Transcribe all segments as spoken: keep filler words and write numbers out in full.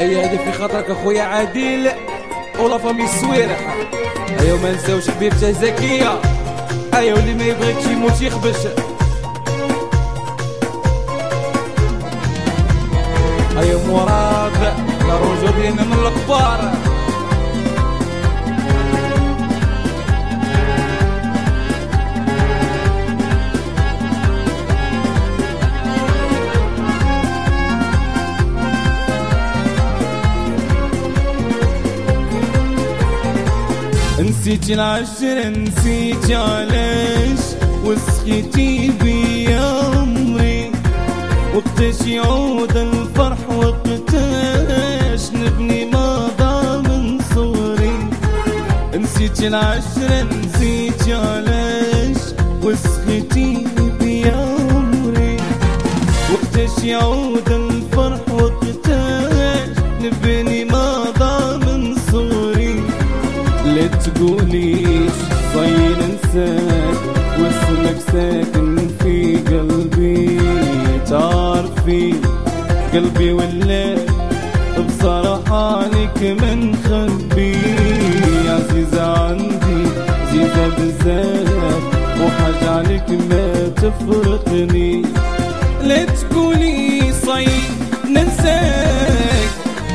اي هذه في خاطرك اخويا عادل ولا فامي السويرح. ايوا ما نساوش حبيبته زكيه، ايوا اللي ما يبغيكش يموت يخبش. ايوا مراد لا رجوع ديالنا من الكبار. نسيتي العشرة نسيتي علاش وسخيتي بيا عمري، وقتاش يعود الفرح وقتاش نبني ماضى من صغري. نسيتي العشرة نسيتي علاش وسخيتي بيا عمري، وقتاش يعود الفرح وقتاش نبني ماضى من صغري. لا تقوليش صاير انساك واسمك ساكن في قلبي، تعرفي قلبي ولا بصراحة عليك من خبي. عزيزة عندي عزيزة بزاف وحاجة عليك ما تفرقني. لا تقولي صاير ننساك،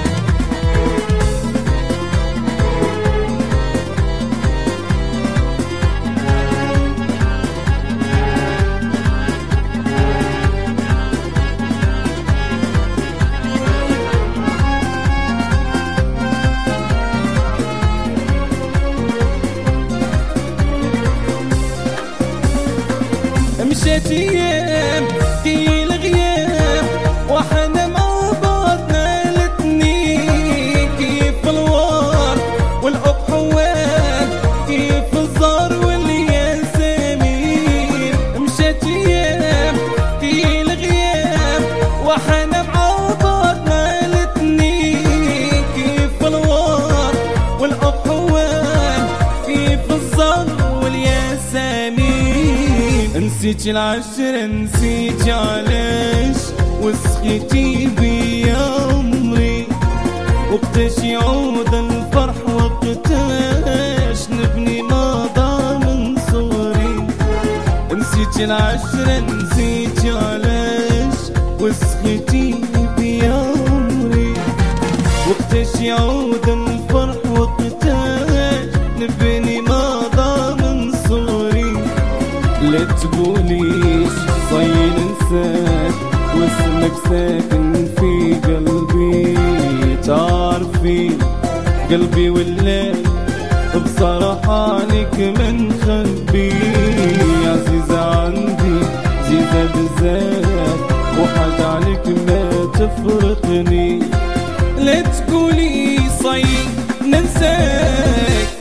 مشات ايام كي الغياب وحنا مع بعضنا الاتنين، كيف الوار والأبحوان كيف الزهر والياسمين. مشات ايام كي الغياب وحنا مع بعضنا الاتنين، كيف الوار والأبحوان كيف الزهر والياسمين. نسيتي العشرة نسيتي علاش وسخيتي بيا عمري، وقتاش يعود الفرح وقتاش نبني ماضى من صغري. نسيتي العشرة نسيتي علاش وسخيتي بيا عمري، وقتاش يعود الفرح وقتاش نبني ماضى من صغري. لا تقوليش صاير انساك واسمك ساكن في قلبي، تعرفي قلبي ولا بصراحة عليك من خبي. عزيزة عندي عزيزة بزاف وحاجة عليك ما تفرقني. لا تقولي صاير ننساك،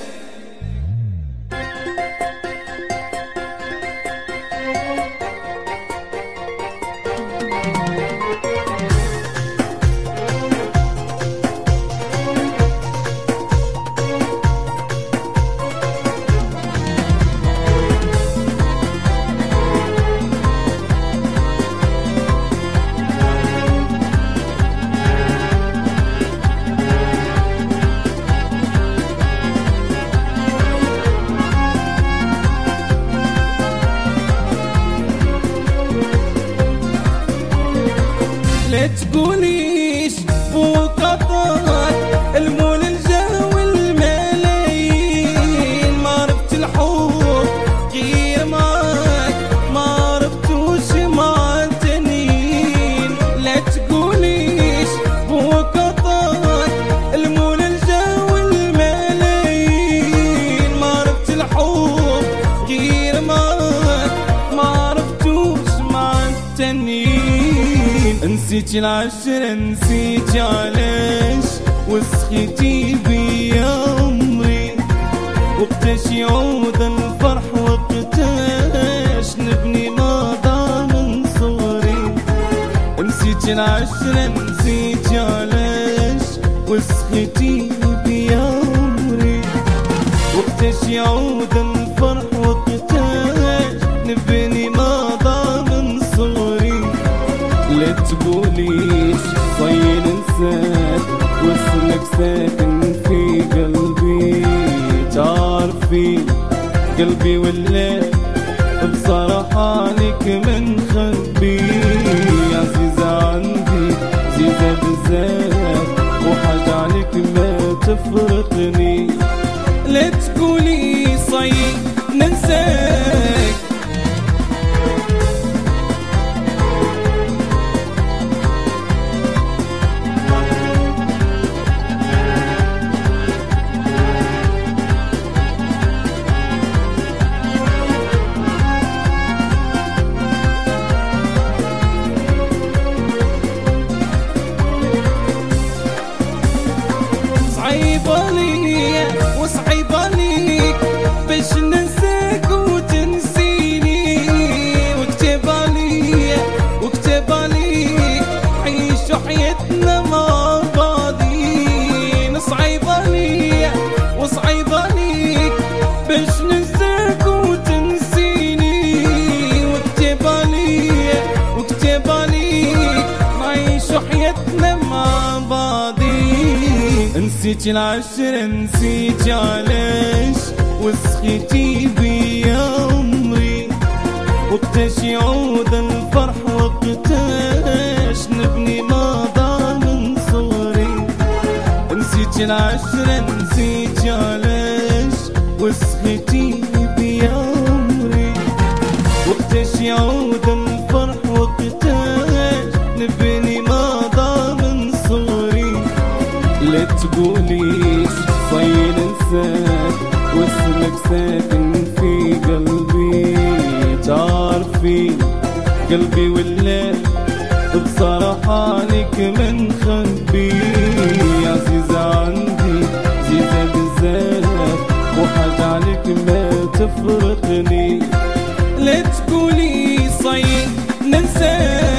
لا تقوليش فوق عطاك المول الجاه والملايين. ما عرفت الحب غير معاك، ما عرفتوش مع التانيين. لا تقوليش فوق عطاك المول الجاه والملايين. ما عرفت الحب غير معاك، ما عرفتوش مع التانيين. نسيتي العشرة نسيتي علاش وسخيتي بيا عمري، وقتاش يعود الفرح وقتاش نبني ماضى من صغري. نسيتي العشرة نسيتي علاش وسخيتي بيا عمري، وقتاش يعود الفرح وقتاش نبني ماضى من صغري. لا تقوليش صاير انساك واسمك ساكن في قلبي. تعرفين قلبي ولا بصراحة لك من خبي. عزيزة عندي عزيزة بزاف، وحاجة عليك ما تفرقني. لا تقولي صعيب ننساك، صعيبة لي وصعيبة ليك باش ننساك وتنسيني. وكتب عليا وكتب عليك عيشوا حياتنا مع بعضين. صعيبة لي وصعيبة ليك باش ننساك وتنسيني. وكتب عليا وكتب عليك عيشوا حياتنا مع بعضين. نسيتي العشرة نسيتي علاش، وسخيتي بيا عمري. وقتاش يعود الفرح وقتاش نبني ماضى من صغري. نسيتي العشرة نسيتي علاش، وسخيتي بيا عمري. وقتاش يعود الفرح وقتاش نبني ماضى من صغري. لا تقوليش صاير انساك، واسمك ساكن في قلبي. تعرفين قلبي ولا بصراحة لك من خبي. عزيزة عندي عزيزة بزاف، وحاجة عليك ما تفرقني. لا تقولي صاير ننساك.